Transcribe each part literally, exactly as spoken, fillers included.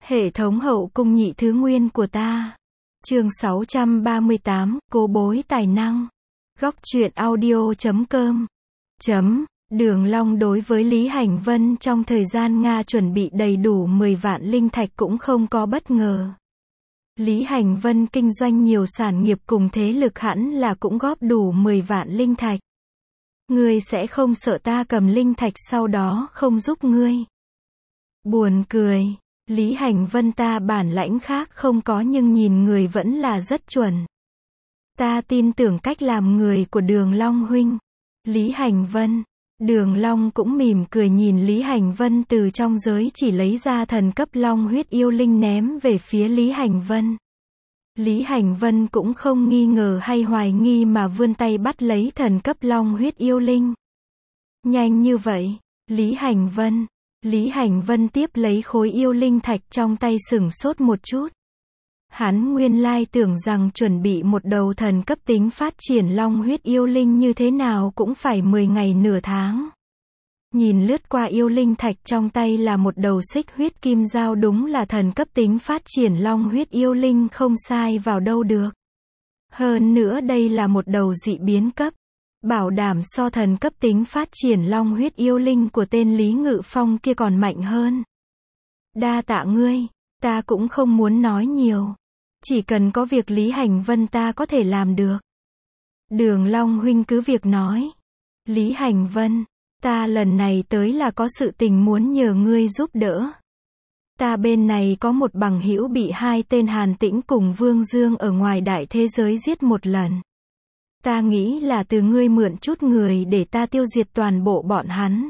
Hệ thống hậu cung nhị thứ nguyên của ta. Chương sáu trăm ba mươi tám, cô bối tài năng. Góc truyện audio chấm com. Chấm. Đường Long đối với Lý Hành Vân trong thời gian Nga chuẩn bị đầy đủ mười vạn linh thạch cũng không có bất ngờ. Lý Hành Vân kinh doanh nhiều sản nghiệp cùng thế lực hẳn là cũng góp đủ mười vạn linh thạch. Ngươi sẽ không sợ ta cầm linh thạch sau đó không giúp ngươi. Buồn cười. Lý Hành Vân ta bản lãnh khác không có nhưng nhìn người vẫn là rất chuẩn. Ta tin tưởng cách làm người của Đường Long huynh. Lý Hành Vân. Đường Long cũng mỉm cười nhìn Lý Hành Vân từ trong giới chỉ lấy ra thần cấp long huyết yêu linh ném về phía Lý Hành Vân. Lý Hành Vân cũng không nghi ngờ hay hoài nghi mà vươn tay bắt lấy thần cấp long huyết yêu linh. Nhanh như vậy, Lý Hành Vân. Lý Hành Vân tiếp lấy khối yêu linh thạch trong tay sửng sốt một chút. Hắn nguyên lai tưởng rằng chuẩn bị một đầu thần cấp tính phát triển long huyết yêu linh như thế nào cũng phải mười ngày nửa tháng. Nhìn lướt qua yêu linh thạch trong tay là một đầu xích huyết kim dao, đúng là thần cấp tính phát triển long huyết yêu linh không sai vào đâu được. Hơn nữa đây là một đầu dị biến cấp. Bảo đảm so thần cấp tính phát triển long huyết yêu linh của tên Lý Ngự Phong kia còn mạnh hơn. Đa tạ ngươi, ta cũng không muốn nói nhiều. Chỉ cần có việc Lý Hành Vân ta có thể làm được. Đường Long huynh cứ việc nói. Lý Hành Vân, ta lần này tới là có sự tình muốn nhờ ngươi giúp đỡ. Ta bên này có một bằng hữu bị hai tên Hàn Tĩnh cùng Vương Dương ở ngoài đại thế giới giết một lần. Ta nghĩ là từ ngươi mượn chút người để ta tiêu diệt toàn bộ bọn hắn.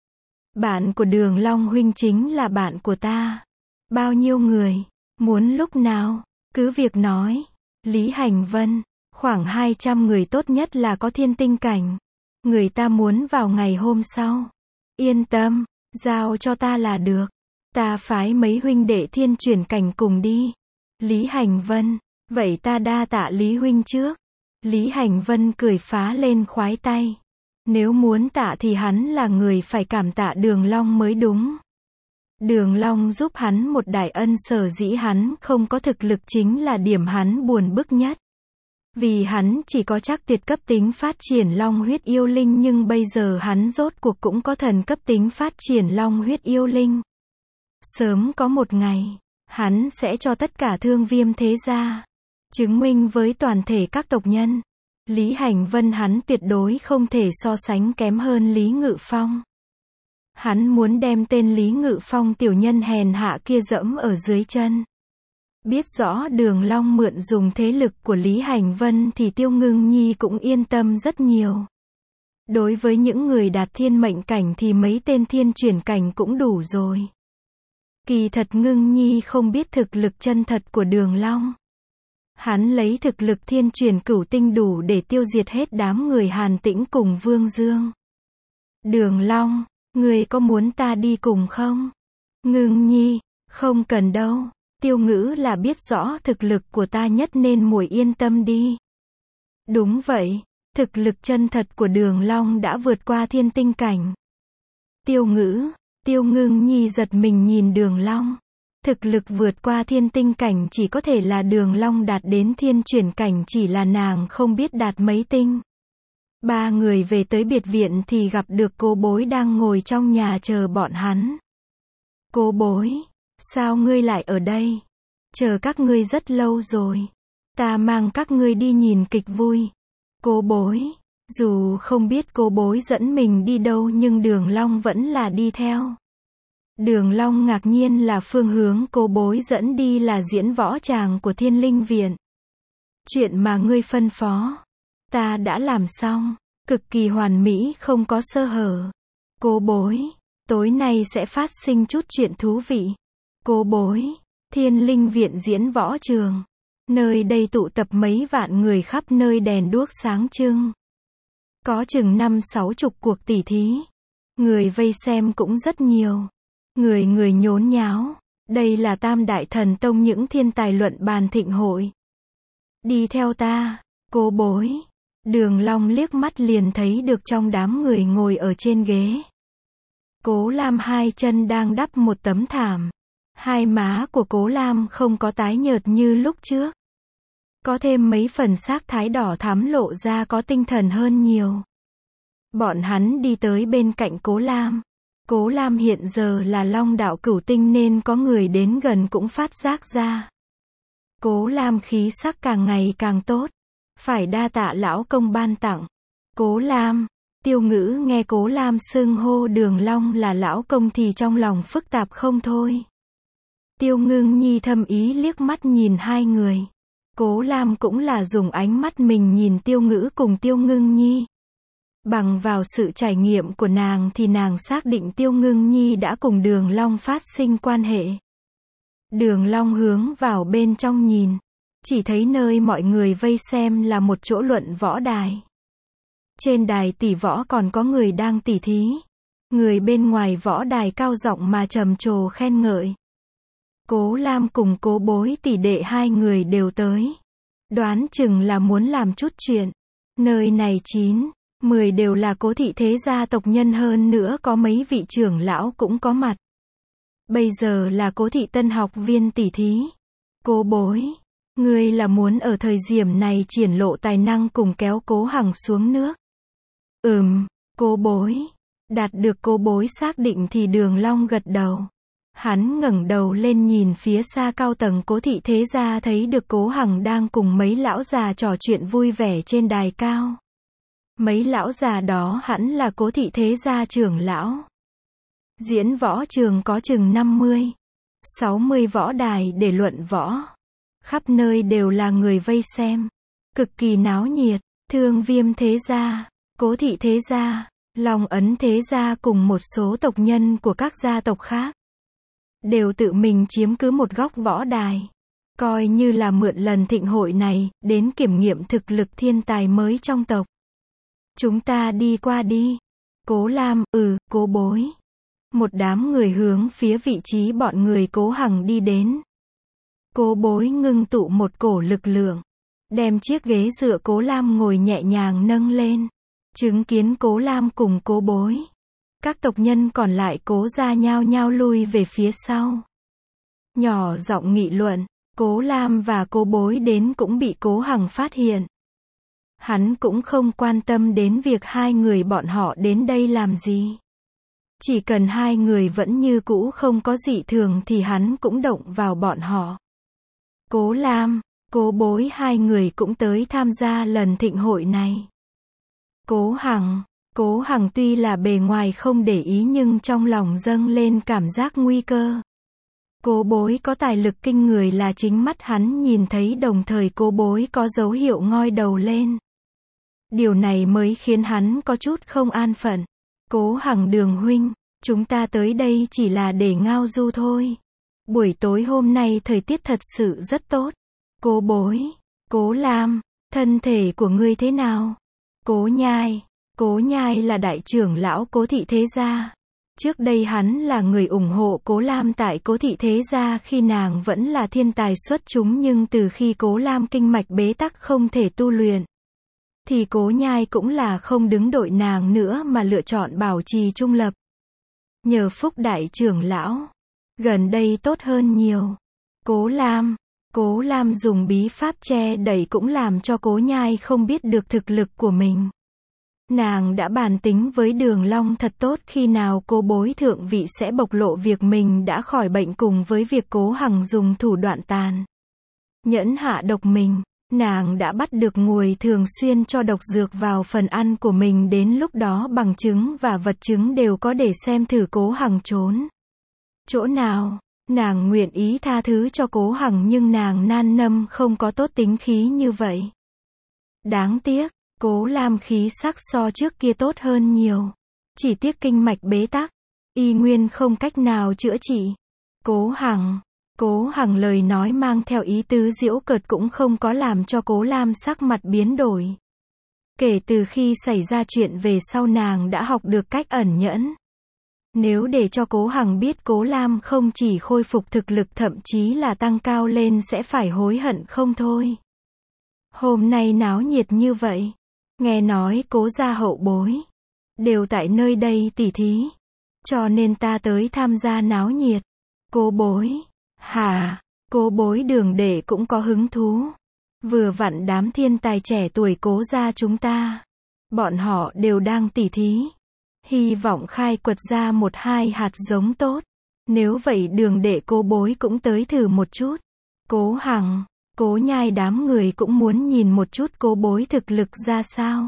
Bạn của Đường Long huynh chính là bạn của ta. Bao nhiêu người? Muốn lúc nào? Cứ việc nói. Lý Hành Vân, khoảng hai trăm người, tốt nhất là có thiên tinh cảnh. Người ta muốn vào ngày hôm sau. Yên tâm, giao cho ta là được. Ta phái mấy huynh đệ thiên chuyển cảnh cùng đi. Lý Hành Vân, vậy ta đa tạ Lý huynh trước. Lý Hành Vân cười phá lên khoái tay. Nếu muốn tạ thì hắn là người phải cảm tạ Đường Long mới đúng. Đường Long giúp hắn một đại ân, sở dĩ hắn không có thực lực chính là điểm hắn buồn bực nhất. Vì hắn chỉ có chắc tuyệt cấp tính phát triển long huyết yêu linh, nhưng bây giờ hắn rốt cuộc cũng có thần cấp tính phát triển long huyết yêu linh. Sớm có một ngày, hắn sẽ cho tất cả Thương Viêm thế gia chứng minh với toàn thể các tộc nhân. Lý Hành Vân hắn tuyệt đối không thể so sánh kém hơn Lý Ngự Phong. Hắn muốn đem tên Lý Ngự Phong tiểu nhân hèn hạ kia dẫm ở dưới chân. Biết rõ Đường Long mượn dùng thế lực của Lý Hành Vân thì Tiêu Ngưng Nhi cũng yên tâm rất nhiều. Đối với những người đạt thiên mệnh cảnh thì mấy tên thiên chuyển cảnh cũng đủ rồi. Kỳ thật Ngưng Nhi không biết thực lực chân thật của Đường Long. Hắn lấy thực lực thiên chuyển cửu tinh đủ để tiêu diệt hết đám người Hàn Tĩnh cùng Vương Dương. Đường Long, ngươi có muốn ta đi cùng không? Ngưng Nhi, không cần đâu. Tiêu Ngữ là biết rõ thực lực của ta nhất nên muội yên tâm đi. Đúng vậy, thực lực chân thật của Đường Long đã vượt qua thiên tinh cảnh. Tiêu Ngữ, Tiêu Ngưng Nhi giật mình nhìn Đường Long. Thực lực vượt qua thiên tinh cảnh chỉ có thể là Đường Long đạt đến thiên chuyển cảnh, chỉ là nàng không biết đạt mấy tinh. Ba người về tới biệt viện thì gặp được cô bối đang ngồi trong nhà chờ bọn hắn. Cô bối, sao ngươi lại ở đây? Chờ các ngươi rất lâu rồi. Ta mang các ngươi đi nhìn kịch vui. Cô bối, dù không biết cô bối dẫn mình đi đâu nhưng Đường Long vẫn là đi theo. Đường Long ngạc nhiên là phương hướng cô bối dẫn đi là diễn võ tràng của Thiên Linh Viện. Chuyện mà ngươi phân phó, ta đã làm xong, cực kỳ hoàn mỹ, không có sơ hở. Cô bối, tối nay sẽ phát sinh chút chuyện thú vị. Cô bối, Thiên Linh Viện diễn võ trường. Nơi đây tụ tập mấy vạn người, khắp nơi đèn đuốc sáng trưng. Có chừng năm sáu chục cuộc tỉ thí. Người vây xem cũng rất nhiều. Người người nhốn nháo. Đây là Tam Đại Thần Tông những thiên tài luận bàn thịnh hội. Đi theo ta, cô bối. Đường Long liếc mắt liền thấy được trong đám người ngồi ở trên ghế. Cố Lam hai chân đang đắp một tấm thảm. Hai má của Cố Lam không có tái nhợt như lúc trước. Có thêm mấy phần sắc thái đỏ thắm lộ ra có tinh thần hơn nhiều. Bọn hắn đi tới bên cạnh Cố Lam. Cố Lam hiện giờ là Long đạo cửu tinh nên có người đến gần cũng phát giác ra. Cố Lam khí sắc càng ngày càng tốt. Phải đa tạ lão công ban tặng. Cố Lam, Tiêu Ngữ nghe Cố Lam xưng hô Đường Long là lão công thì trong lòng phức tạp không thôi. Tiêu Ngưng Nhi thâm ý liếc mắt nhìn hai người. Cố Lam cũng là dùng ánh mắt mình nhìn Tiêu Ngữ cùng Tiêu Ngưng Nhi. Bằng vào sự trải nghiệm của nàng thì nàng xác định Tiêu Ngưng Nhi đã cùng Đường Long phát sinh quan hệ. Đường Long hướng vào bên trong nhìn. Chỉ thấy nơi mọi người vây xem là một chỗ luận võ đài. Trên đài tỷ võ còn có người đang tỉ thí. Người bên ngoài võ đài cao giọng mà trầm trồ khen ngợi. Cố Lam cùng Cố Bối tỷ đệ hai người đều tới. Đoán chừng là muốn làm chút chuyện. Nơi này chín, mười đều là Cố thị thế gia tộc nhân, hơn nữa có mấy vị trưởng lão cũng có mặt. Bây giờ là Cố thị tân học viên tỉ thí. Cố Bối, ngươi là muốn ở thời điểm này triển lộ tài năng cùng kéo Cố Hằng xuống nước. Ừm, Cố Bối. Đạt được Cố Bối xác định thì Đường Long gật đầu. Hắn ngẩng đầu lên nhìn phía xa cao tầng Cố thị thế gia, thấy được Cố Hằng đang cùng mấy lão già trò chuyện vui vẻ trên đài cao. Mấy lão già đó hẳn là Cố thị thế gia trưởng lão. Diễn võ trường có chừng năm mươi, sáu mươi võ đài để luận võ. Khắp nơi đều là người vây xem. Cực kỳ náo nhiệt. Thương Viêm thế gia, Cố thị thế gia, Long Ấn thế gia cùng một số tộc nhân của các gia tộc khác. Đều tự mình chiếm cứ một góc võ đài. Coi như là mượn lần thịnh hội này, đến kiểm nghiệm thực lực thiên tài mới trong tộc. Chúng ta đi qua đi. Cố Lam, ừ, Cố Bối. Một đám người hướng phía vị trí bọn người Cố Hằng đi đến. Cố Bối ngưng tụ một cổ lực lượng. Đem chiếc ghế dựa Cố Lam ngồi nhẹ nhàng nâng lên. Chứng kiến Cố Lam cùng Cố Bối. Các tộc nhân còn lại Cố gia nhao nhao lui về phía sau. Nhỏ giọng nghị luận. Cố Lam và Cố Bối đến cũng bị Cố Hằng phát hiện. Hắn cũng không quan tâm đến việc hai người bọn họ đến đây làm gì. Chỉ cần hai người vẫn như cũ không có dị thường thì hắn cũng động vào bọn họ. Cố Lam, Cố Bối hai người cũng tới tham gia lần thịnh hội này. Cố Hằng, Cố Hằng tuy là bề ngoài không để ý nhưng trong lòng dâng lên cảm giác nguy cơ. Cố Bối có tài lực kinh người là chính mắt hắn nhìn thấy, đồng thời Cố Bối có dấu hiệu ngoi đầu lên. Điều này mới khiến hắn có chút không an phận. Cố Hằng Đường huynh, chúng ta tới đây chỉ là để ngao du thôi. Buổi tối hôm nay thời tiết thật sự rất tốt. Cố Bối, Cố Lam, thân thể của ngươi thế nào? Cố Nhai, Cố Nhai là đại trưởng lão Cố thị thế gia. Trước đây hắn là người ủng hộ Cố Lam tại Cố thị thế gia khi nàng vẫn là thiên tài xuất chúng, nhưng từ khi Cố Lam kinh mạch bế tắc không thể tu luyện, thì Cố Nhai cũng là không đứng đội nàng nữa mà lựa chọn bảo trì trung lập. Nhờ phúc đại trưởng lão, gần đây tốt hơn nhiều. Cố Lam, Cố Lam dùng bí pháp che đẩy cũng làm cho Cố Nhai không biết được thực lực của mình. Nàng đã bàn tính với Đường Long thật tốt, khi nào Cố Bối thượng vị sẽ bộc lộ việc mình đã khỏi bệnh, cùng với việc Cố Hằng dùng thủ đoạn tàn nhẫn hạ độc mình. Nàng đã bắt được nguồi thường xuyên cho độc dược vào phần ăn của mình, đến lúc đó bằng chứng và vật chứng đều có để xem thử Cố Hằng trốn chỗ nào. Nàng nguyện ý tha thứ cho Cố Hằng nhưng nàng nan nâm không có tốt tính khí như vậy. Đáng tiếc, Cố Lam khí sắc so trước kia tốt hơn nhiều. Chỉ tiếc kinh mạch bế tắc, y nguyên không cách nào chữa trị. Cố Hằng, Cố Hằng lời nói mang theo ý tứ giễu cợt cũng không có làm cho Cố Lam sắc mặt biến đổi. Kể từ khi xảy ra chuyện về sau nàng đã học được cách ẩn nhẫn. Nếu để cho Cố Hằng biết Cố Lam không chỉ khôi phục thực lực thậm chí là tăng cao lên sẽ phải hối hận không thôi. Hôm nay náo nhiệt như vậy. Nghe nói Cố gia hậu bối đều tại nơi đây tỉ thí, cho nên ta tới tham gia náo nhiệt. Cô bối. Hả? Cô bối Đường Đệ cũng có hứng thú. Vừa vặn đám thiên tài trẻ tuổi Cố gia chúng ta. Bọn họ đều đang tỉ thí. Hy vọng khai quật ra một hai hạt giống tốt. Nếu vậy Đường Đệ cô bối cũng tới thử một chút. Cố Hằng, Cố Nhai đám người cũng muốn nhìn một chút cô bối thực lực ra sao.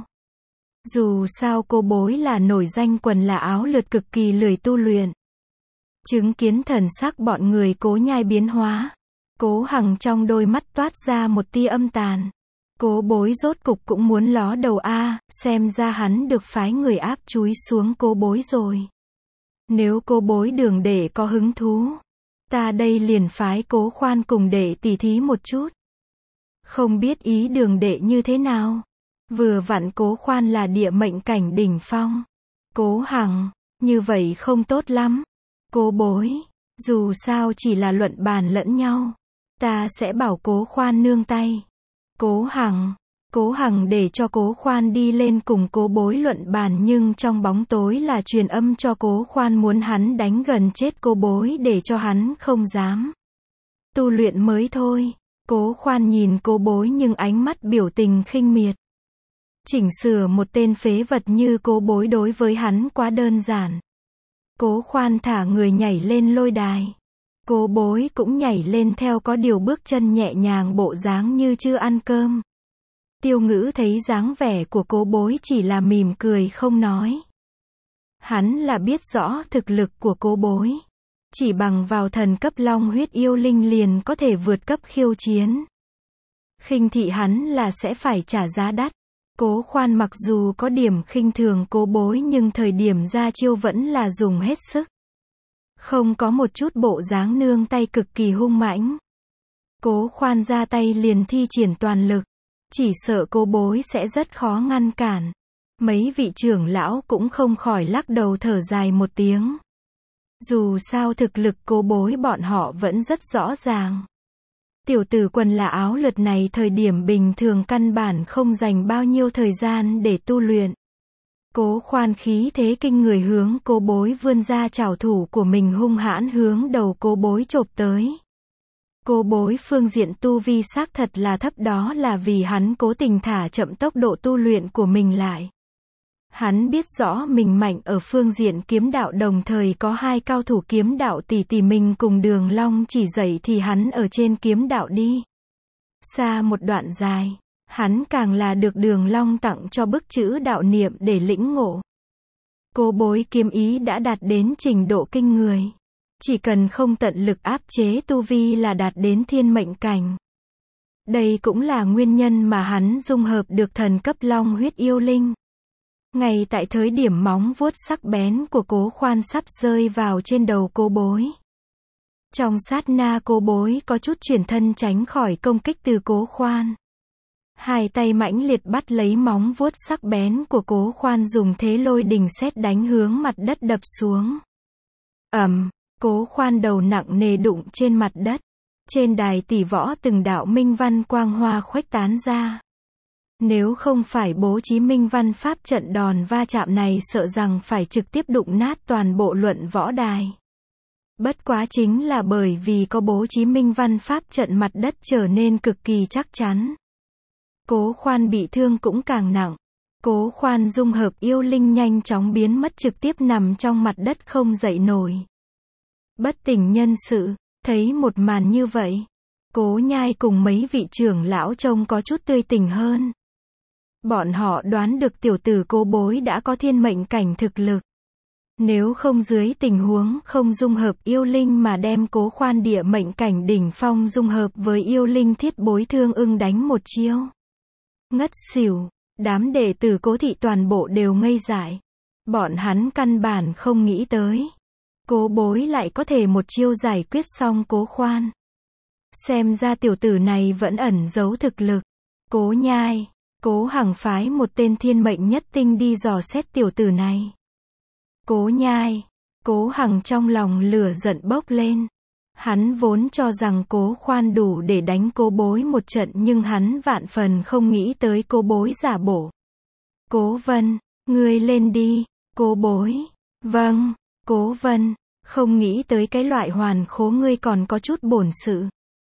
Dù sao cô bối là nổi danh quần là áo lượt cực kỳ lười tu luyện. Chứng kiến thần sắc bọn người Cố Nhai biến hóa. Cố Hằng trong đôi mắt toát ra một tia âm tàn. Cố bối rốt cục cũng muốn ló đầu a, xem ra hắn được phái người áp chúi xuống cô bối rồi. Nếu cô bối Đường Đệ có hứng thú, ta đây liền phái Cố Khoan cùng để tỉ thí một chút. Không biết ý Đường Đệ như thế nào. Vừa vặn Cố Khoan là địa mệnh cảnh đỉnh phong. Cố Hằng, như vậy không tốt lắm. Cố bối, dù sao chỉ là luận bàn lẫn nhau. Ta sẽ bảo Cố Khoan nương tay. Cố Hằng, Cố Hằng để cho Cố Khoan đi lên cùng cô bối luận bàn, nhưng trong bóng tối là truyền âm cho Cố Khoan muốn hắn đánh gần chết cô bối để cho hắn không dám tu luyện mới thôi. Cố Khoan nhìn cô bối nhưng ánh mắt biểu tình khinh miệt. Chỉnh sửa một tên phế vật như cô bối đối với hắn quá đơn giản. Cố Khoan thả người nhảy lên lôi đài. Cô bối cũng nhảy lên theo, có điều bước chân nhẹ nhàng, bộ dáng như chưa ăn cơm. Tiêu Ngữ thấy dáng vẻ của cô bối chỉ là mỉm cười không nói. Hắn là biết rõ thực lực của cô bối. Chỉ bằng vào thần cấp long huyết yêu linh liền có thể vượt cấp khiêu chiến. Khinh thị hắn là sẽ phải trả giá đắt. Cố Khoan mặc dù có điểm khinh thường cô bối nhưng thời điểm ra chiêu vẫn là dùng hết sức. Không có một chút bộ dáng nương tay, cực kỳ hung mãnh. Cố Khoan ra tay liền thi triển toàn lực. Chỉ sợ cô bối sẽ rất khó ngăn cản. Mấy vị trưởng lão cũng không khỏi lắc đầu thở dài một tiếng. Dù sao thực lực cô bối bọn họ vẫn rất rõ ràng. Tiểu tử quần là áo lượt này thời điểm bình thường căn bản không dành bao nhiêu thời gian để tu luyện. Cố Khoan khí thế kinh người hướng cô bối vươn ra trảo thủ của mình hung hãn hướng đầu cô bối chộp tới. Cô bối phương diện tu vi xác thật là thấp, đó là vì hắn cố tình thả chậm tốc độ tu luyện của mình lại. Hắn biết rõ mình mạnh ở phương diện kiếm đạo, đồng thời có hai cao thủ kiếm đạo tỷ tỷ mình cùng Đường Long chỉ dạy thì hắn ở trên kiếm đạo đi xa một đoạn dài. Hắn càng là được Đường Long tặng cho bức chữ đạo niệm để lĩnh ngộ. Cô bối kiếm ý đã đạt đến trình độ kinh người. Chỉ cần không tận lực áp chế tu vi là đạt đến thiên mệnh cảnh. Đây cũng là nguyên nhân mà hắn dung hợp được thần cấp long huyết yêu linh. Ngay tại thời điểm móng vuốt sắc bén của Cố Khoan sắp rơi vào trên đầu cô bối. Trong sát na cô bối có chút chuyển thân tránh khỏi công kích từ Cố Khoan. Hai tay mãnh liệt bắt lấy móng vuốt sắc bén của Cố Khoan, dùng thế lôi đình sét đánh hướng mặt đất đập xuống. Ầm, Cố Khoan đầu nặng nề đụng trên mặt đất. Trên đài tỷ võ từng đạo minh văn quang hoa khuếch tán ra. Nếu không phải bố trí minh văn pháp trận, đòn va chạm này sợ rằng phải trực tiếp đụng nát toàn bộ luận võ đài. Bất quá chính là bởi vì có bố trí minh văn pháp trận, mặt đất trở nên cực kỳ chắc chắn. Cố Khoan bị thương cũng càng nặng. Cố Khoan dung hợp yêu linh nhanh chóng biến mất, trực tiếp nằm trong mặt đất không dậy nổi. Bất tỉnh nhân sự, thấy một màn như vậy, Cố Nhai cùng mấy vị trưởng lão trông có chút tươi tỉnh hơn. Bọn họ đoán được tiểu tử cô bối đã có thiên mệnh cảnh thực lực. Nếu không dưới tình huống không dung hợp yêu linh mà đem Cố Khoan địa mệnh cảnh đỉnh phong dung hợp với yêu linh thiết bối thương ưng đánh một chiêu ngất xỉu. Đám đệ tử Cố thị toàn bộ đều ngây dại. Bọn hắn căn bản không nghĩ tới cô bối lại có thể một chiêu giải quyết xong Cố Khoan. Xem ra tiểu tử này vẫn ẩn giấu thực lực. Cố Nhai, Cố Hằng phái một tên thiên mệnh nhất tinh đi dò xét tiểu tử này. Cố Nhai, Cố Hằng trong lòng lửa giận bốc lên. Hắn vốn cho rằng Cố Khoan đủ để đánh cô bối một trận, nhưng hắn vạn phần không nghĩ tới cô bối giả bộ. Cố Vân, ngươi lên đi. Cô bối, vâng. Cố Vân, Không nghĩ tới cái loại hoàn khố ngươi còn có chút bổn sự.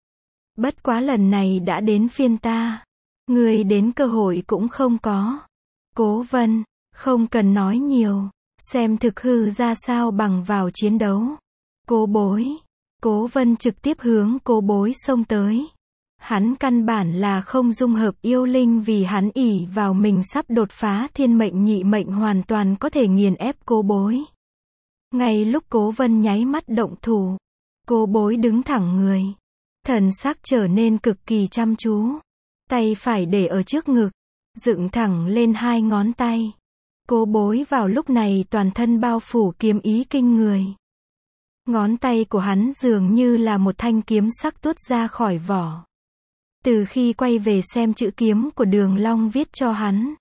Bất quá lần này đã đến phiên ta. Ngươi đến cơ hội cũng không có. Cố Vân, không cần nói nhiều. Xem thực hư ra sao bằng vào chiến đấu. Cố Bối. Cố Vân trực tiếp hướng Cố Bối xông tới. Hắn căn bản là không dung hợp yêu linh vì hắn ỷ vào mình sắp đột phá thiên mệnh nhị mệnh hoàn toàn có thể nghiền ép Cố Bối. Ngay lúc Cố Vân nháy mắt động thủ, Cố Bối đứng thẳng người. Thần sắc trở nên cực kỳ chăm chú. Tay phải để ở trước ngực, dựng thẳng lên hai ngón tay. Cố Bối vào lúc này toàn thân bao phủ kiếm ý kinh người. Ngón tay của hắn dường như là một thanh kiếm sắc tuốt ra khỏi vỏ. Từ khi quay về xem chữ kiếm của Đường Long viết cho hắn,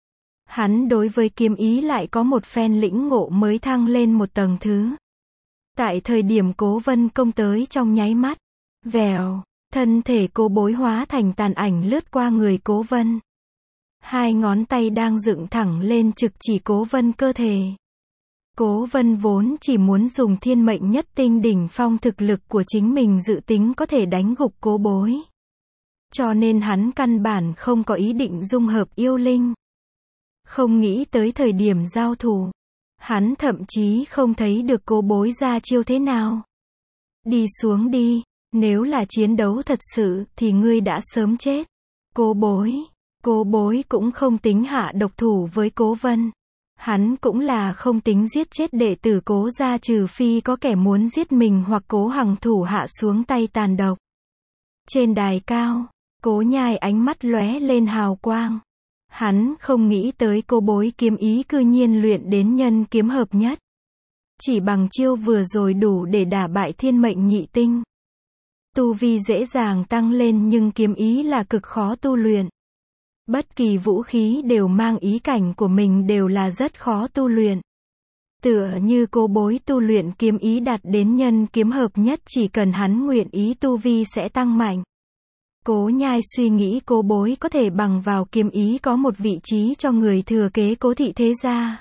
hắn đối với kiếm ý lại có một phen lĩnh ngộ mới thăng lên một tầng thứ. Tại thời điểm Cố Vân công tới trong nháy mắt, vèo, thân thể Cố Bối hóa thành tàn ảnh lướt qua người Cố Vân. Hai ngón tay đang dựng thẳng lên trực chỉ Cố Vân cơ thể. Cố Vân vốn chỉ muốn dùng thiên mệnh nhất tinh đỉnh phong thực lực của chính mình dự tính có thể đánh gục Cố Bối. Cho nên hắn căn bản không có ý định dung hợp yêu linh. Không nghĩ tới thời điểm giao thủ, hắn thậm chí không thấy được Cố Bối ra chiêu thế nào. Đi xuống đi, nếu là chiến đấu thật sự thì ngươi đã sớm chết. Cố Bối, Cố Bối cũng không tính hạ độc thủ với Cố Vân. Hắn cũng là không tính giết chết đệ tử Cố gia trừ phi có kẻ muốn giết mình hoặc Cố Hằng thủ hạ xuống tay tàn độc. Trên đài cao, Cố Nhai ánh mắt lóe lên hào quang. Hắn không nghĩ tới Cố Bối kiếm ý cư nhiên luyện đến nhân kiếm hợp nhất. Chỉ bằng chiêu vừa rồi đủ để đả bại thiên mệnh nhị tinh. Tu vi dễ dàng tăng lên nhưng kiếm ý là cực khó tu luyện. Bất kỳ vũ khí đều mang ý cảnh của mình đều là rất khó tu luyện. Tựa như Cố Bối tu luyện kiếm ý đạt đến nhân kiếm hợp nhất chỉ cần hắn nguyện ý tu vi sẽ tăng mạnh. Cố Nhai suy nghĩ Cố Bối có thể bằng vào kiếm ý có một vị trí cho người thừa kế Cố thị thế gia.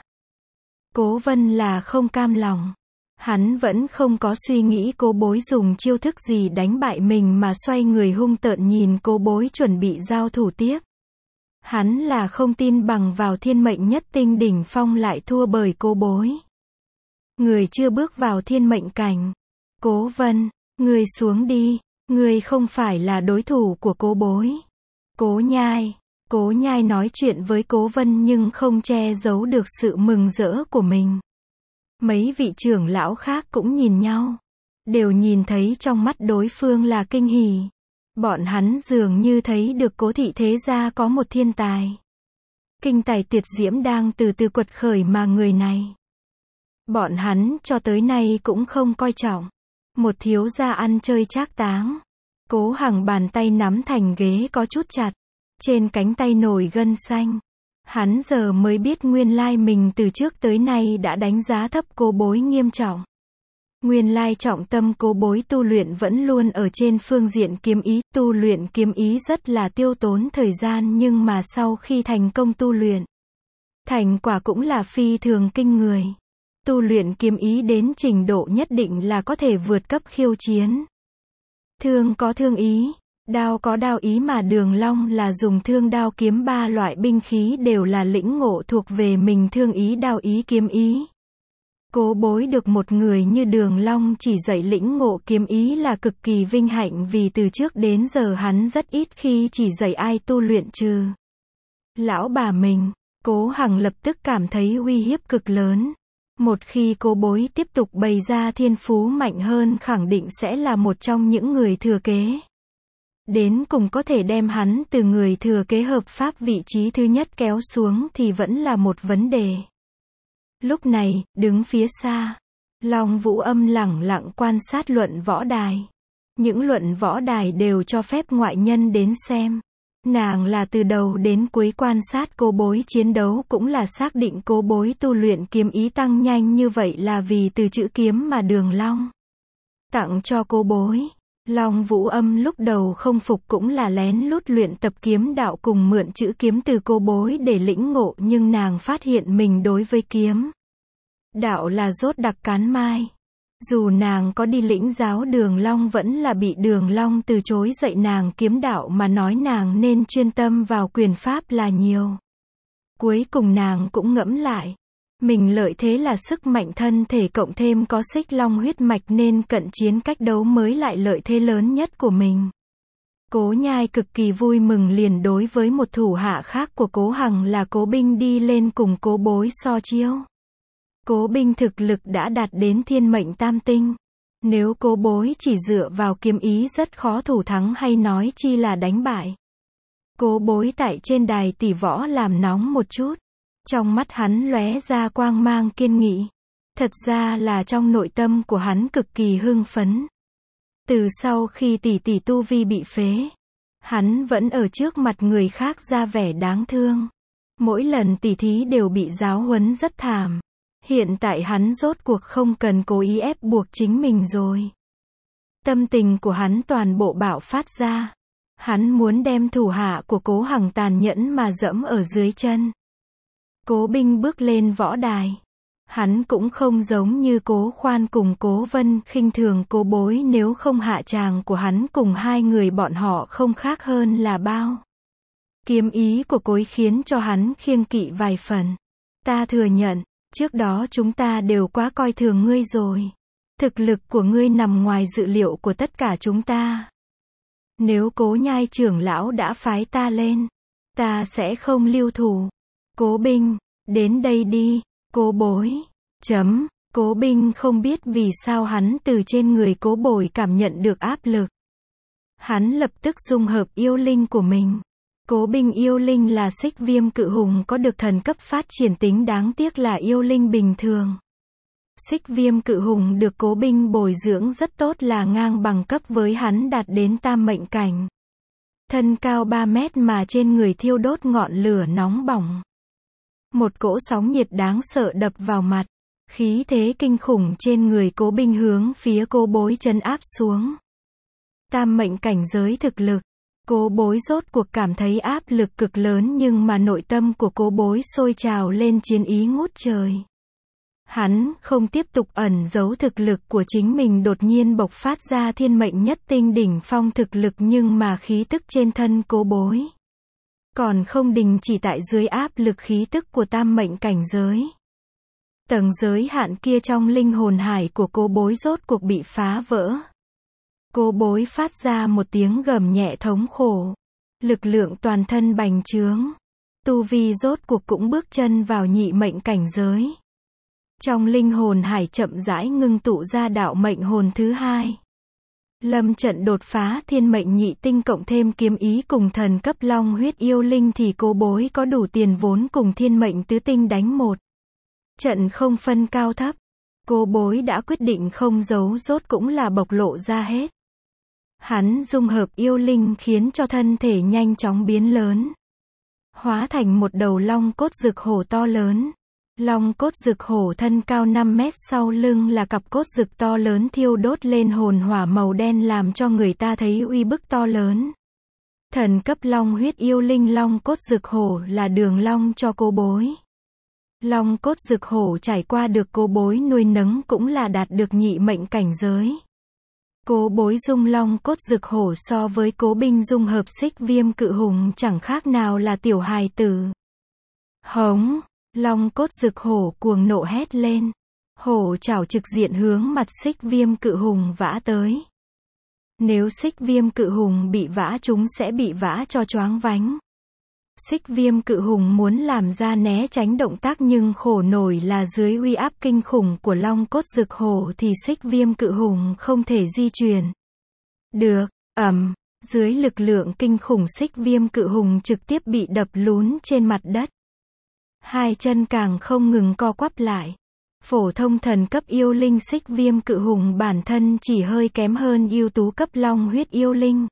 Cố Vân là không cam lòng. Hắn vẫn không có suy nghĩ Cố Bối dùng chiêu thức gì đánh bại mình mà xoay người hung tợn nhìn Cố Bối chuẩn bị giao thủ tiếp. Hắn là không tin bằng vào thiên mệnh nhất tinh đỉnh phong lại thua bởi Cố Bối. Người chưa bước vào thiên mệnh cảnh. Cố Vân, người xuống đi, người không phải là đối thủ của Cố Bối. Cố Nhai, Cố Nhai nói chuyện với Cố Vân nhưng không che giấu được sự mừng rỡ của mình. Mấy vị trưởng lão khác cũng nhìn nhau, đều nhìn thấy trong mắt đối phương là kinh hỉ. Bọn hắn dường như thấy được Cố thị thế gia có một thiên tài. Kinh tài tuyệt diễm đang từ từ quật khởi mà người này. Bọn hắn cho tới nay cũng không coi trọng. Một thiếu gia ăn chơi trác táng. Cố Hằng bàn tay nắm thành ghế có chút chặt. Trên cánh tay nổi gân xanh. Hắn giờ mới biết nguyên lai mình từ trước tới nay đã đánh giá thấp Cố Bối nghiêm trọng. Nguyên lai trọng tâm Cố Bối tu luyện vẫn luôn ở trên phương diện kiếm ý, tu luyện kiếm ý rất là tiêu tốn thời gian nhưng mà sau khi thành công tu luyện, thành quả cũng là phi thường kinh người. Tu luyện kiếm ý đến trình độ nhất định là có thể vượt cấp khiêu chiến. Thương có thương ý, đao có đao ý mà Đường Long là dùng thương đao kiếm ba loại binh khí đều là lĩnh ngộ thuộc về mình thương ý đao ý kiếm ý. Cố Bối được một người như Đường Long chỉ dạy lĩnh ngộ kiếm ý là cực kỳ vinh hạnh vì từ trước đến giờ hắn rất ít khi chỉ dạy ai tu luyện trừ lão bà mình. Cố Hằng lập tức cảm thấy uy hiếp cực lớn. Một khi Cố Bối tiếp tục bày ra thiên phú mạnh hơn khẳng định sẽ là một trong những người thừa kế. Đến cùng có thể đem hắn từ người thừa kế hợp pháp vị trí thứ nhất kéo xuống thì vẫn là một vấn đề. Lúc này, đứng phía xa, Long Vũ Âm lẳng lặng quan sát luận võ đài. Những luận võ đài đều cho phép ngoại nhân đến xem. Nàng là từ đầu đến cuối quan sát Cố Bối chiến đấu cũng là xác định Cố Bối tu luyện kiếm ý tăng nhanh như vậy là vì từ chữ kiếm mà Đường Long tặng cho Cố Bối. Long Vũ Âm lúc đầu không phục cũng là lén lút luyện tập kiếm đạo cùng mượn chữ kiếm từ Cố Bối để lĩnh ngộ nhưng nàng phát hiện mình đối với kiếm đạo là rốt đặc cán mai. Dù nàng có đi lĩnh giáo Đường Long vẫn là bị Đường Long từ chối dạy nàng kiếm đạo mà nói nàng nên chuyên tâm vào quyền pháp là nhiều. Cuối cùng nàng cũng ngẫm lại. Mình lợi thế là sức mạnh thân thể cộng thêm có xích long huyết mạch nên cận chiến cách đấu mới lại lợi thế lớn nhất của mình. Cố Nhai cực kỳ vui mừng liền đối với một thủ hạ khác của Cố Hằng là Cố Binh đi lên cùng Cố Bối so chiêu. Cố Binh thực lực đã đạt đến thiên mệnh tam tinh. Nếu Cố Bối chỉ dựa vào kiếm ý rất khó thủ thắng hay nói chi là đánh bại. Cố Bối tại trên đài tỷ võ làm nóng một chút. Trong mắt hắn lóe ra quang mang kiên nghị. Thật ra là trong nội tâm của hắn cực kỳ hưng phấn. Từ sau khi tỷ tỷ tu vi bị phế, hắn vẫn ở trước mặt người khác ra vẻ đáng thương. Mỗi lần tỉ thí đều bị giáo huấn rất thảm. Hiện tại hắn rốt cuộc không cần cố ý ép buộc chính mình rồi. Tâm tình của hắn toàn bộ bạo phát ra. Hắn muốn đem thủ hạ của Cố Hằng tàn nhẫn mà dẫm ở dưới chân. Cố Binh bước lên võ đài. Hắn cũng không giống như Cố Khoan cùng Cố Vân khinh thường Cố Bối, nếu không hạ tràng của hắn cùng hai người bọn họ không khác hơn là bao. Kiếm ý của Cối khiến cho hắn khiêng kỵ vài phần. Ta thừa nhận, trước đó chúng ta đều quá coi thường ngươi rồi. Thực lực của ngươi nằm ngoài dự liệu của tất cả chúng ta. Nếu Cố Nhai trưởng lão đã phái ta lên, ta sẽ không lưu thủ. Cố Binh, đến đây đi. Cố Bối. Chấm. Cố Binh không biết vì sao hắn từ trên người Cố Bối cảm nhận được áp lực. Hắn lập tức dung hợp yêu linh của mình. Cố Binh yêu linh là xích viêm cự hùng có được thần cấp phát triển tính, đáng tiếc là yêu linh bình thường. Xích viêm cự hùng được Cố Binh bồi dưỡng rất tốt, là ngang bằng cấp với hắn, đạt đến tam mệnh cảnh. Thân cao ba mét mà trên người thiêu đốt ngọn lửa nóng bỏng. Một cỗ sóng nhiệt đáng sợ đập vào mặt. Khí thế kinh khủng trên người Cố Binh hướng phía Cố Bối trấn áp xuống. Tam mệnh cảnh giới thực lực. Cố Bối rốt cuộc cảm thấy áp lực cực lớn, nhưng mà nội tâm của Cố Bối sôi trào lên chiến ý ngút trời. Hắn không tiếp tục ẩn giấu thực lực của chính mình, đột nhiên bộc phát ra thiên mệnh nhất tinh đỉnh phong thực lực, nhưng mà khí tức trên thân Cố Bối còn không đình chỉ tại dưới áp lực khí tức của tam mệnh cảnh giới. Tầng giới hạn kia trong linh hồn hải của Cố Bối rốt cuộc bị phá vỡ. Cố Bối phát ra một tiếng gầm nhẹ thống khổ. Lực lượng toàn thân bành trướng. Tu vi rốt cuộc cũng bước chân vào nhị mệnh cảnh giới. Trong linh hồn hải chậm rãi ngưng tụ ra đạo mệnh hồn thứ hai. Lâm trận đột phá thiên mệnh nhị tinh cộng thêm kiếm ý cùng thần cấp long huyết yêu linh thì Cố Bối có đủ tiền vốn cùng thiên mệnh tứ tinh đánh một trận không phân cao thấp. Cố Bối đã quyết định không giấu rốt cũng là bộc lộ ra hết. Hắn dung hợp yêu linh khiến cho thân thể nhanh chóng biến lớn. Hóa thành một đầu long cốt rực hổ to lớn. Long cốt rực hổ thân cao năm mét, sau lưng là cặp cốt rực to lớn thiêu đốt lên hồn hỏa màu đen làm cho người ta thấy uy bức to lớn. Thần cấp long huyết yêu linh long cốt rực hổ là Đường Long cho Cố Bối. Long cốt rực hổ trải qua được Cố Bối nuôi nấng cũng là đạt được nhị mệnh cảnh giới. Cố Bối dung long cốt rực hổ so với Cố Binh dung hợp xích viêm cự hùng chẳng khác nào là tiểu hài tử. Hống! Long cốt rực hổ cuồng nộ hét lên. Hổ chảo trực diện hướng mặt xích viêm cự hùng vã tới. Nếu xích viêm cự hùng bị vã chúng sẽ bị vã cho choáng vánh. Xích viêm cự hùng muốn làm ra né tránh động tác, nhưng khổ nổi là dưới uy áp kinh khủng của long cốt rực hổ thì xích viêm cự hùng không thể di chuyển được. Ầm, dưới lực lượng kinh khủng xích viêm cự hùng trực tiếp bị đập lún trên mặt đất. Hai chân càng không ngừng co quắp lại. Phổ thông thần cấp yêu linh xích viêm cự hùng bản thân chỉ hơi kém hơn ưu tú cấp long huyết yêu linh.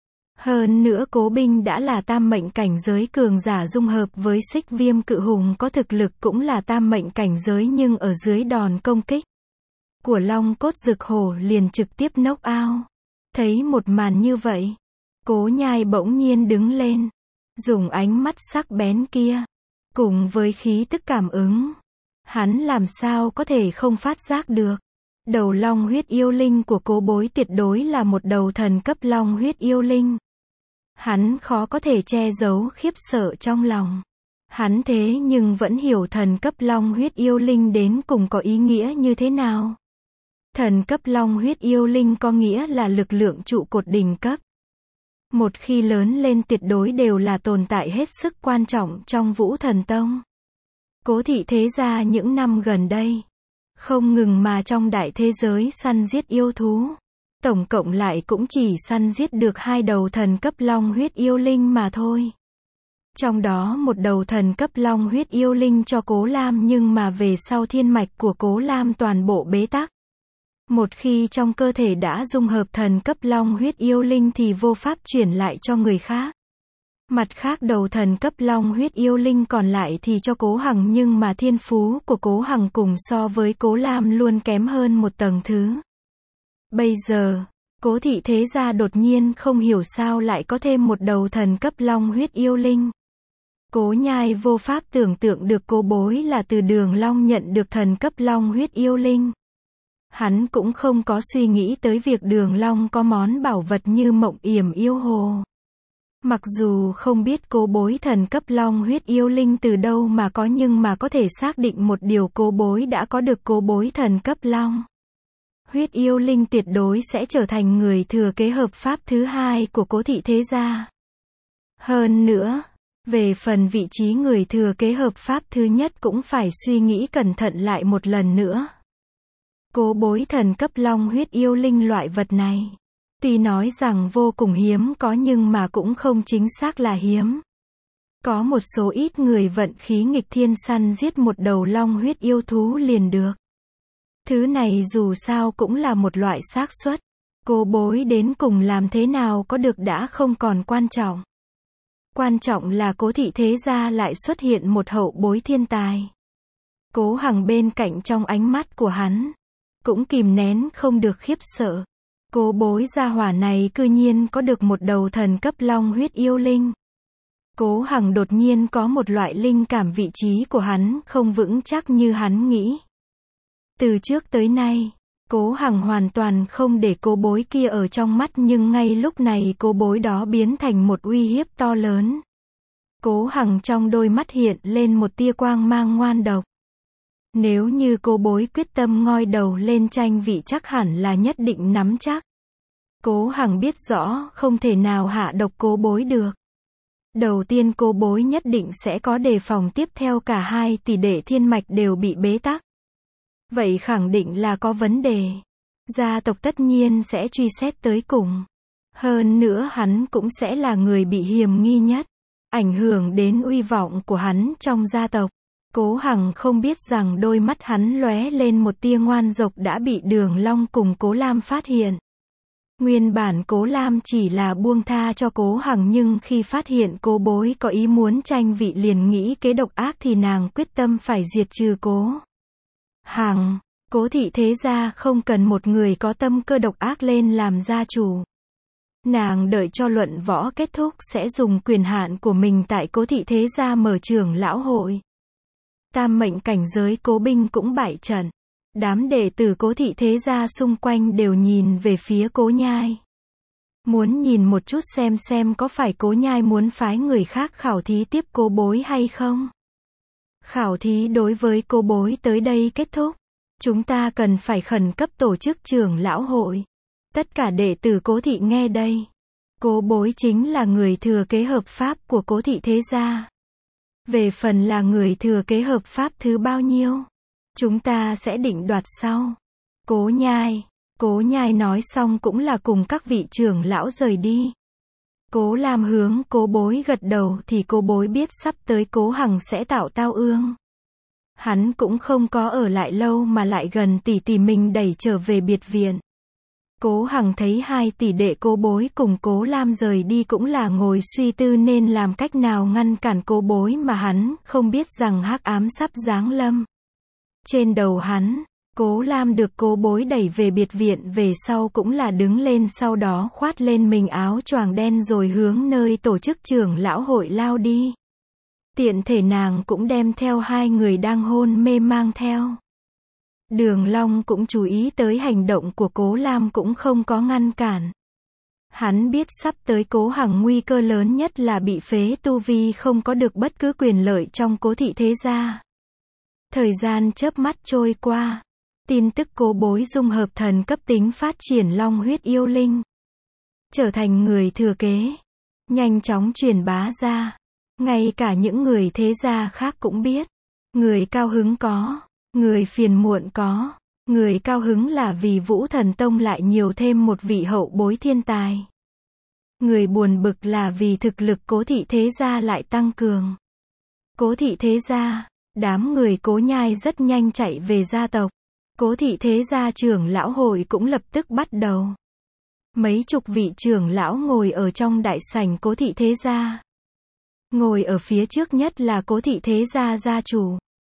Hơn nữa Cố Binh đã là tam mệnh cảnh giới cường giả dung hợp với xích viêm cự hùng có thực lực cũng là tam mệnh cảnh giới, nhưng ở dưới đòn công kích của long cốt rực hổ liền trực tiếp knock out. Thấy một màn như vậy, Cố Nhai bỗng nhiên đứng lên, dùng ánh mắt sắc bén kia, cùng với khí tức cảm ứng, hắn làm sao có thể không phát giác được. Đầu long huyết yêu linh của Cố Bối tuyệt đối là một đầu thần cấp long huyết yêu linh. Hắn khó có thể che giấu khiếp sợ trong lòng. Hắn thế nhưng vẫn hiểu thần cấp long huyết yêu linh đến cùng có ý nghĩa như thế nào. Thần cấp long huyết yêu linh có nghĩa là lực lượng trụ cột đỉnh cấp. Một khi lớn lên tuyệt đối đều là tồn tại hết sức quan trọng trong Vũ Thần Tông. Cố thị thế gia những năm gần đây, không ngừng mà trong đại thế giới săn giết yêu thú. Tổng cộng lại cũng chỉ săn giết được hai đầu thần cấp long huyết yêu linh mà thôi. Trong đó một đầu thần cấp long huyết yêu linh cho Cố Lam, nhưng mà về sau thiên mạch của Cố Lam toàn bộ bế tắc. Một khi trong cơ thể đã dung hợp thần cấp long huyết yêu linh thì vô pháp chuyển lại cho người khác. Mặt khác đầu thần cấp long huyết yêu linh còn lại thì cho Cố Hằng, nhưng mà thiên phú của Cố Hằng cùng so với Cố Lam luôn kém hơn một tầng thứ. Bây giờ, Cố thị thế gia đột nhiên không hiểu sao lại có thêm một đầu thần cấp long huyết yêu linh. Cố Nhai vô pháp tưởng tượng được Cố Bối là từ Đường Long nhận được thần cấp long huyết yêu linh. Hắn cũng không có suy nghĩ tới việc Đường Long có món bảo vật như Mộng Yểm Yêu Hồ. Mặc dù không biết Cố Bối thần cấp long huyết yêu linh từ đâu mà có, nhưng mà có thể xác định một điều, Cố Bối đã có được Cố Bối thần cấp long huyết yêu linh tuyệt đối sẽ trở thành người thừa kế hợp pháp thứ hai của Cố thị thế gia. Hơn nữa, về phần vị trí người thừa kế hợp pháp thứ nhất cũng phải suy nghĩ cẩn thận lại một lần nữa. Cố Bối thần cấp long huyết yêu linh loại vật này, tuy nói rằng vô cùng hiếm có nhưng mà cũng không chính xác là hiếm. Có một số ít người vận khí nghịch thiên săn giết một đầu long huyết yêu thú liền được. Thứ này dù sao cũng là một loại xác suất. Cố Bối đến cùng làm thế nào có được đã không còn quan trọng. Quan trọng là Cố thị thế gia lại xuất hiện một hậu bối thiên tài. Cố Hằng bên cạnh trong ánh mắt của hắn cũng kìm nén không được khiếp sợ. Cố Bối gia hỏa này cư nhiên có được một đầu thần cấp long huyết yêu linh. Cố Hằng đột nhiên có một loại linh cảm vị trí của hắn không vững chắc như hắn nghĩ. Từ trước tới nay, Cố Hằng hoàn toàn không để Cố Bối kia ở trong mắt, nhưng ngay lúc này Cố Bối đó biến thành một uy hiếp to lớn. Cố Hằng trong đôi mắt hiện lên một tia quang mang ngoan độc. Nếu như Cố Bối quyết tâm ngoi đầu lên tranh vị chắc hẳn là nhất định nắm chắc. Cố Hằng biết rõ không thể nào hạ độc Cố Bối được. Đầu tiên Cố Bối nhất định sẽ có đề phòng, tiếp theo cả hai tỷ đệ thiên mạch đều bị bế tắc. Vậy khẳng định là có vấn đề. Gia tộc tất nhiên sẽ truy xét tới cùng. Hơn nữa hắn cũng sẽ là người bị hiềm nghi nhất, ảnh hưởng đến uy vọng của hắn trong gia tộc. Cố Hằng không biết rằng đôi mắt hắn lóe lên một tia ngoan độc đã bị Đường Long cùng Cố Lam phát hiện. Nguyên bản Cố Lam chỉ là buông tha cho Cố Hằng, nhưng khi phát hiện Cố Bối có ý muốn tranh vị liền nghĩ kế độc ác thì nàng quyết tâm phải diệt trừ Cố Hằng. Cố thị thế gia không cần một người có tâm cơ độc ác lên làm gia chủ. Nàng đợi cho luận võ kết thúc sẽ dùng quyền hạn của mình tại Cố thị thế gia mở trưởng lão hội. Tam mệnh cảnh giới Cố binh cũng bại trận. Đám đệ tử Cố thị thế gia xung quanh đều nhìn về phía Cố Nhai. Muốn nhìn một chút xem xem có phải Cố Nhai muốn phái người khác khảo thí tiếp Cố Bối hay không. Khảo thí đối với Cố Bối tới đây kết thúc. Chúng ta cần phải khẩn cấp tổ chức trưởng lão hội. Tất cả đệ tử Cố thị nghe đây. Cố Bối chính là người thừa kế hợp pháp của Cố thị thế gia. Về phần là người thừa kế hợp pháp thứ bao nhiêu, chúng ta sẽ định đoạt sau. Cố Nhai. Cố Nhai nói xong cũng là cùng các vị trưởng lão rời đi. Cố Lam hướng Cố Bối gật đầu thì Cố Bối biết sắp tới Cố Hằng sẽ tạo tao ương. Hắn cũng không có ở lại lâu mà lại gần tỷ tỷ mình đẩy trở về biệt viện. Cố Hằng thấy hai tỷ đệ Cố Bối cùng Cố Lam rời đi cũng là ngồi suy tư nên làm cách nào ngăn cản Cố Bối, mà hắn không biết rằng hắc ám sắp giáng lâm. Trên đầu hắn, Cố Lam được Cố Bối đẩy về biệt viện về sau cũng là đứng lên, sau đó khoát lên mình áo choàng đen rồi hướng nơi tổ chức trưởng lão hội lao đi. Tiện thể nàng cũng đem theo hai người đang hôn mê mang theo. Đường Long cũng chú ý tới hành động của Cố Lam cũng không có ngăn cản. Hắn biết sắp tới Cố Hằng nguy cơ lớn nhất là bị phế tu vi, không có được bất cứ quyền lợi trong Cố thị thế gia. Thời gian chớp mắt trôi qua. Tin tức Cố Bối dung hợp thần cấp tính phát triển long huyết yêu linh, trở thành người thừa kế, nhanh chóng truyền bá ra. Ngay cả những người thế gia khác cũng biết. Người cao hứng có, người phiền muộn có. Người cao hứng là vì Vũ Thần Tông lại nhiều thêm một vị hậu bối thiên tài. Người buồn bực là vì thực lực Cố thị thế gia lại tăng cường. Cố thị thế gia, đám người Cố Nhai rất nhanh chạy về gia tộc. Cố thị thế gia trưởng lão hội cũng lập tức bắt đầu. Mấy chục vị trưởng lão ngồi ở trong đại sảnh Cố thị thế gia. Ngồi ở phía trước nhất là Cố thị thế gia gia chủ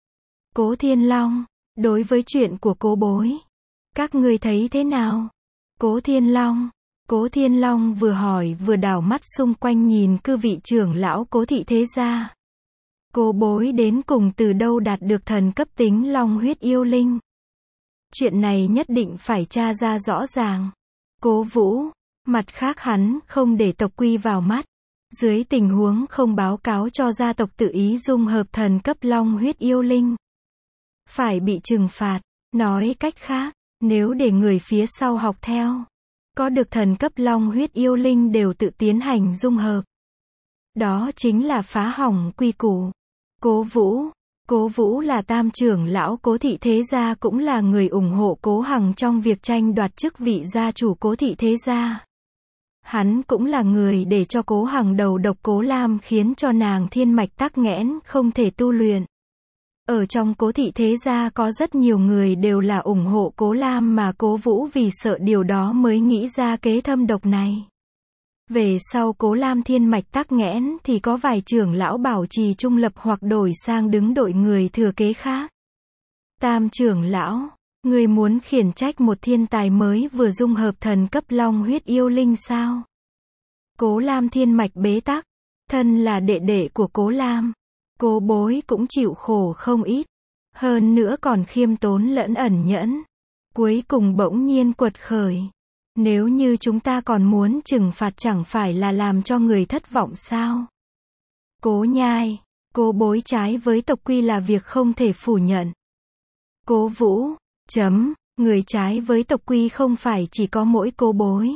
Cố Thiên Long. Đối với chuyện của Cố Bối, các ngươi thấy thế nào? Cố Thiên Long. Cố Thiên Long vừa hỏi vừa đảo mắt xung quanh nhìn cư vị trưởng lão Cố thị thế gia. Cố Bối đến cùng từ đâu đạt được thần cấp tính long huyết yêu linh? Chuyện này nhất định phải tra ra rõ ràng. Cố Vũ, mặt khác hắn không để tộc quy vào mắt. Dưới tình huống không báo cáo cho gia tộc tự ý dung hợp thần cấp long huyết yêu linh, phải bị trừng phạt. Nói cách khác, nếu để người phía sau học theo, có được thần cấp long huyết yêu linh đều tự tiến hành dung hợp, đó chính là phá hỏng quy củ. Cố Vũ. Cố Vũ là tam trưởng lão Cố thị thế gia, cũng là người ủng hộ Cố Hằng trong việc tranh đoạt chức vị gia chủ Cố thị thế gia. Hắn cũng là người để cho Cố Hằng đầu độc Cố Lam, khiến cho nàng thiên mạch tắc nghẽn, không thể tu luyện. Ở trong Cố thị thế gia có rất nhiều người đều là ủng hộ Cố Lam, mà Cố Vũ vì sợ điều đó mới nghĩ ra kế thâm độc này. Về sau Cố Lam thiên mạch tắc nghẽn thì có vài trưởng lão bảo trì trung lập hoặc đổi sang đứng đội người thừa kế khác. Tam trưởng lão, người muốn khiển trách một thiên tài mới vừa dung hợp thần cấp long huyết yêu linh sao? Cố Lam thiên mạch bế tắc, thân là đệ đệ của Cố Lam, Cố Bối cũng chịu khổ không ít, hơn nữa còn khiêm tốn lẫn ẩn nhẫn, cuối cùng bỗng nhiên quật khởi. Nếu như chúng ta còn muốn trừng phạt chẳng phải là làm cho người thất vọng sao? Cố Nhai, Cố Bối trái với tộc quy là việc không thể phủ nhận. Cố Vũ, chấm, người trái với tộc quy không phải chỉ có mỗi Cố Bối.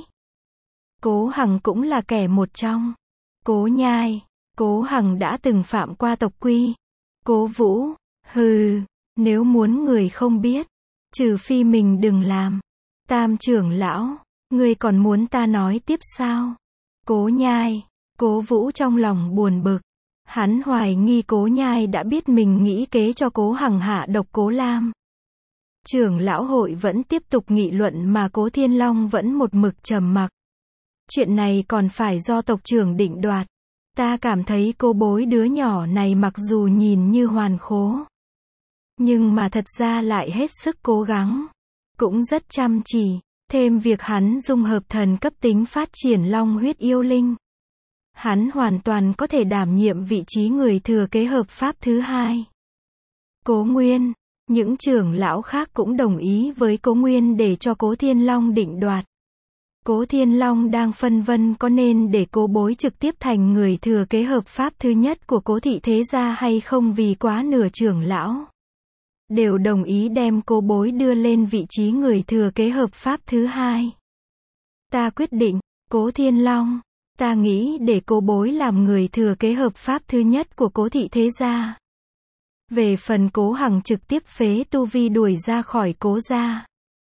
Cố Hằng cũng là kẻ một trong. Cố Nhai, Cố Hằng đã từng phạm qua tộc quy. Cố Vũ, hừ, nếu muốn người không biết, trừ phi mình đừng làm. Tam trưởng lão, ngươi còn muốn ta nói tiếp sao? Cố Nhai, Cố Vũ trong lòng buồn bực. Hắn hoài nghi Cố Nhai đã biết mình nghĩ kế cho Cố Hằng hạ độc Cố Lam. Trưởng lão hội vẫn tiếp tục nghị luận mà Cố Thiên Long vẫn một mực trầm mặc. Chuyện này còn phải do tộc trưởng định đoạt. Ta cảm thấy Cố Bối đứa nhỏ này mặc dù nhìn như hoàn khố, nhưng mà thật ra lại hết sức cố gắng, cũng rất chăm chỉ. Thêm việc hắn dung hợp thần cấp tính phát triển long huyết yêu linh, hắn hoàn toàn có thể đảm nhiệm vị trí người thừa kế hợp pháp thứ hai. Cố Nguyên, những trưởng lão khác cũng đồng ý với Cố Nguyên để cho Cố Thiên Long định đoạt. Cố Thiên Long đang phân vân có nên để Cố Bối trực tiếp thành người thừa kế hợp pháp thứ nhất của Cố thị thế gia hay không, vì quá nửa trưởng lão đều đồng ý đem Cố Bối đưa lên vị trí người thừa kế hợp pháp thứ hai. Ta quyết định, Cố Thiên Long, ta nghĩ để Cố Bối làm người thừa kế hợp pháp thứ nhất của Cố thị thế gia. Về phần Cố Hằng trực tiếp phế tu vi đuổi ra khỏi Cố gia.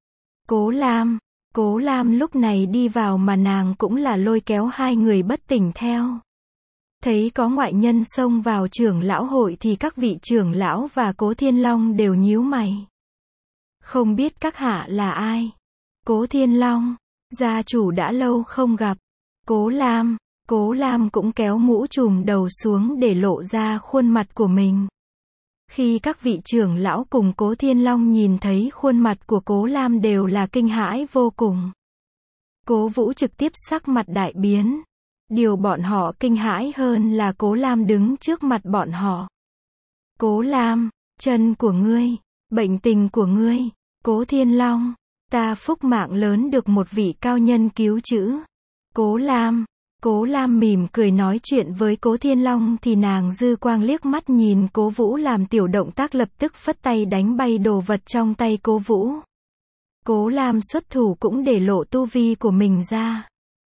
Cố Lam, Cố Lam lúc này đi vào mà nàng cũng là lôi kéo hai người bất tỉnh theo. Thấy có ngoại nhân xông vào trưởng lão hội thì các vị trưởng lão và Cố Thiên Long đều nhíu mày. Không biết các hạ là ai? Cố Thiên Long, gia chủ đã lâu không gặp. Cố Lam, Cố Lam cũng kéo mũ trùm đầu xuống để lộ ra khuôn mặt của mình. Khi các vị trưởng lão cùng Cố Thiên Long nhìn thấy khuôn mặt của Cố Lam đều là kinh hãi vô cùng. Cố Vũ trực tiếp sắc mặt đại biến. Điều bọn họ kinh hãi hơn là Cố Lam đứng trước mặt bọn họ. Cố Lam, chân của ngươi, bệnh tình của ngươi, Cố Thiên Long, ta phúc mạng lớn được một vị cao nhân cứu chữa. Cố Lam, Cố Lam mỉm cười nói chuyện với Cố Thiên Long thì nàng dư quang liếc mắt nhìn Cố Vũ làm tiểu động tác lập tức phất tay đánh bay đồ vật trong tay Cố Vũ. Cố Lam xuất thủ cũng để lộ tu vi của mình ra.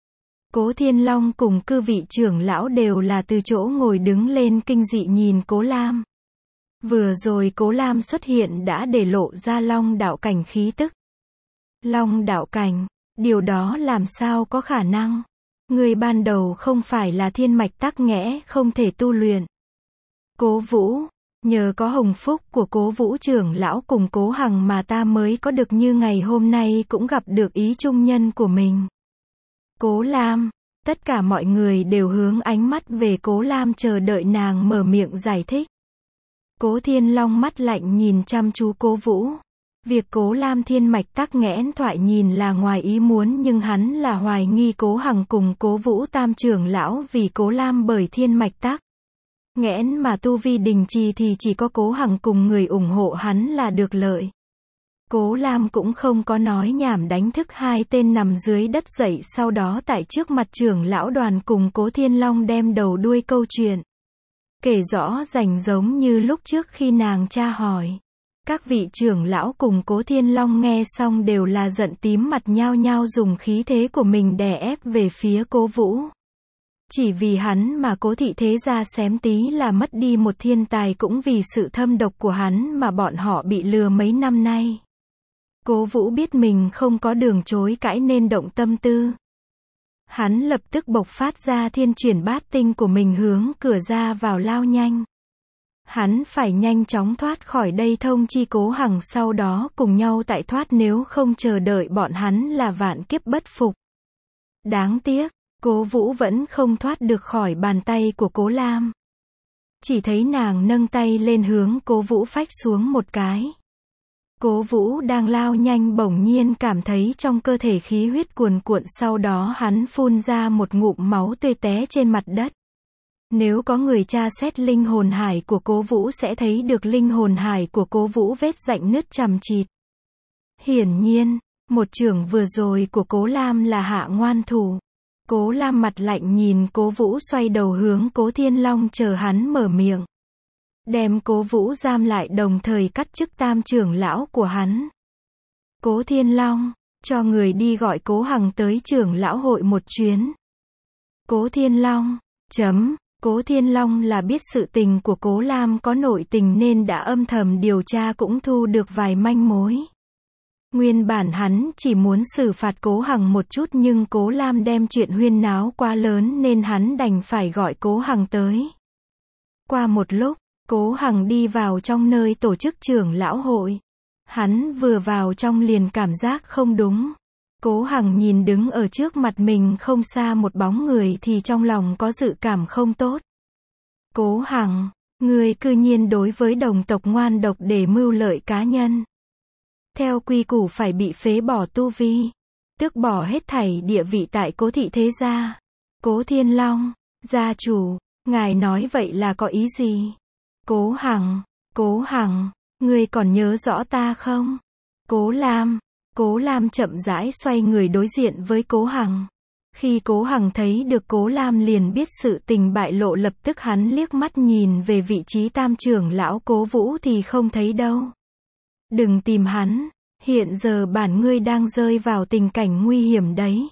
Cố Thiên Long cùng cư vị trưởng lão đều là từ chỗ ngồi đứng lên kinh dị nhìn Cố Lam. Vừa rồi Cố Lam xuất hiện đã để lộ ra Long đạo cảnh khí tức. Long đạo cảnh, điều đó làm sao có khả năng? Người ban đầu không phải là thiên mạch tắc nghẽ không thể tu luyện. Cố Vũ, nhờ có hồng phúc của Cố Vũ trưởng lão cùng Cố Hằng mà ta mới có được như ngày hôm nay cũng gặp được ý trung nhân của mình. Cố Lam, tất cả mọi người đều hướng ánh mắt về Cố Lam chờ đợi nàng mở miệng giải thích. Cố Thiên Long mắt lạnh nhìn chăm chú Cố Vũ. Việc Cố Lam thiên mạch tắc nghẽn thoại nhìn là ngoài ý muốn nhưng hắn là hoài nghi Cố Hằng cùng Cố Vũ tam trưởng lão vì Cố Lam bởi thiên mạch tắc nghẽn mà tu vi đình trì thì chỉ có Cố Hằng cùng người ủng hộ hắn là được lợi. Cố Lam cũng không có nói nhảm đánh thức hai tên nằm dưới đất dậy sau đó tại trước mặt trưởng lão đoàn cùng Cố Thiên Long đem đầu đuôi câu chuyện. Kể rõ rành giống như lúc trước khi nàng tra hỏi. Các vị trưởng lão cùng Cố Thiên Long nghe xong đều là giận tím mặt nhao nhao dùng khí thế của mình đè ép về phía Cố Vũ. Chỉ vì hắn mà Cố thị thế gia xém tí là mất đi một thiên tài cũng vì sự thâm độc của hắn mà bọn họ bị lừa mấy năm nay. Cố Vũ biết mình không có đường chối cãi nên động tâm tư. Hắn lập tức bộc phát ra thiên chuyển bát tinh của mình hướng cửa ra vào lao nhanh. Hắn phải nhanh chóng thoát khỏi đây thông chi Cố Hằng sau đó cùng nhau tại thoát nếu không chờ đợi bọn hắn là vạn kiếp bất phục. Đáng tiếc, Cố Vũ vẫn không thoát được khỏi bàn tay của Cố Lam. Chỉ thấy nàng nâng tay lên hướng Cố Vũ phách xuống một cái. Cố Vũ đang lao nhanh bỗng nhiên cảm thấy trong cơ thể khí huyết cuồn cuộn sau đó hắn phun ra một ngụm máu tươi té trên mặt đất. Nếu có người tra xét linh hồn hải của Cố Vũ sẽ thấy được linh hồn hải của Cố Vũ vết rãnh nứt chằm chịt. Hiển nhiên, một chưởng vừa rồi của Cố Lam là hạ ngoan thủ. Cố Lam mặt lạnh nhìn Cố Vũ xoay đầu hướng Cố Thiên Long chờ hắn mở miệng. Đem Cố Vũ giam lại đồng thời cắt chức tam trưởng lão của hắn. Cố Thiên Long, cho người đi gọi Cố Hằng tới trưởng lão hội một chuyến. Cố Thiên Long, chấm, Cố Thiên Long là biết sự tình của Cố Lam có nội tình nên đã âm thầm điều tra cũng thu được vài manh mối. Nguyên bản hắn chỉ muốn xử phạt Cố Hằng một chút nhưng Cố Lam đem chuyện huyên náo quá lớn nên hắn đành phải gọi Cố Hằng tới. Qua một lúc, Cố Hằng đi vào trong nơi tổ chức trưởng lão hội. Hắn vừa vào trong liền cảm giác không đúng. Cố Hằng nhìn đứng ở trước mặt mình không xa một bóng người thì trong lòng có dự cảm không tốt. Cố Hằng, ngươi cư nhiên đối với đồng tộc ngoan độc để mưu lợi cá nhân. Theo quy củ phải bị phế bỏ tu vi, tước bỏ hết thảy địa vị tại Cố thị thế gia. Cố Thiên Long, gia chủ, ngài nói vậy là có ý gì? Cố Hằng, Cố Hằng, ngươi còn nhớ rõ ta không? Cố Lam, Cố Lam chậm rãi xoay người đối diện với Cố Hằng. Khi Cố Hằng thấy được Cố Lam liền biết sự tình bại lộ lập tức hắn liếc mắt nhìn về vị trí tam trưởng lão Cố Vũ thì không thấy đâu. Đừng tìm hắn, hiện giờ bản ngươi đang rơi vào tình cảnh nguy hiểm đấy.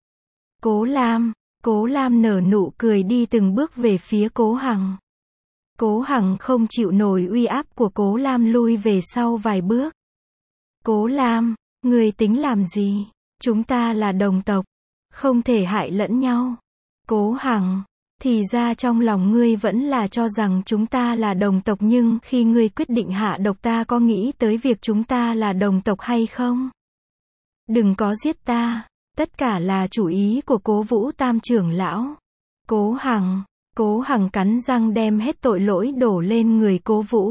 Cố Lam, Cố Lam nở nụ cười đi từng bước về phía Cố Hằng. Cố Hằng không chịu nổi uy áp của Cố Lam lui về sau vài bước. Cố Lam, ngươi tính làm gì? Chúng ta là đồng tộc, không thể hại lẫn nhau. Cố Hằng, thì ra trong lòng ngươi vẫn là cho rằng chúng ta là đồng tộc nhưng khi ngươi quyết định hạ độc ta có nghĩ tới việc chúng ta là đồng tộc hay không? Đừng có giết ta, tất cả là chủ ý của Cố Vũ tam trưởng lão. Cố Hằng, Cố Hằng cắn răng đem hết tội lỗi đổ lên người Cố Vũ.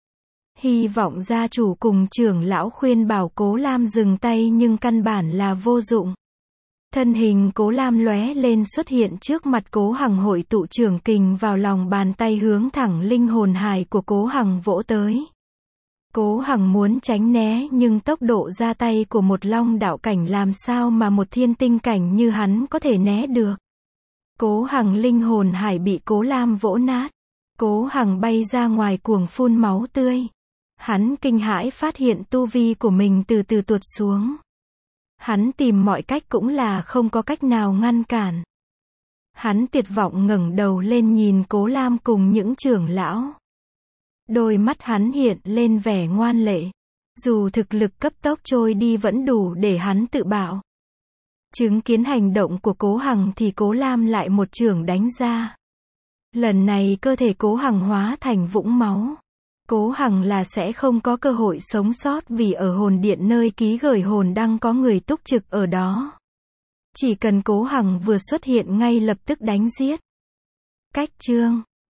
Hy vọng gia chủ cùng trưởng lão khuyên bảo Cố Lam dừng tay nhưng căn bản là vô dụng. Thân hình Cố Lam lóe lên xuất hiện trước mặt Cố Hằng hội tụ trưởng kình vào lòng bàn tay hướng thẳng linh hồn hải của Cố Hằng vỗ tới. Cố Hằng muốn tránh né nhưng tốc độ ra tay của một long đạo cảnh làm sao mà một thiên tinh cảnh như hắn có thể né được. Cố Hằng linh hồn hải bị Cố Lam vỗ nát. Cố Hằng bay ra ngoài cuồng phun máu tươi. Hắn kinh hãi phát hiện tu vi của mình từ từ tuột xuống. Hắn tìm mọi cách cũng là không có cách nào ngăn cản. Hắn tuyệt vọng ngẩng đầu lên nhìn Cố Lam cùng những trưởng lão. Đôi mắt hắn hiện lên vẻ ngoan lệ. Dù thực lực cấp tốc trôi đi vẫn đủ để hắn tự bảo. Chứng kiến hành động của Cố Hằng thì Cố Lam lại một chưởng đánh ra. Lần này cơ thể Cố Hằng hóa thành vũng máu. Cố Hằng là sẽ không có cơ hội sống sót vì ở hồn điện nơi ký gửi hồn đăng có người túc trực ở đó. Chỉ cần Cố Hằng vừa xuất hiện ngay lập tức đánh giết. Cách chương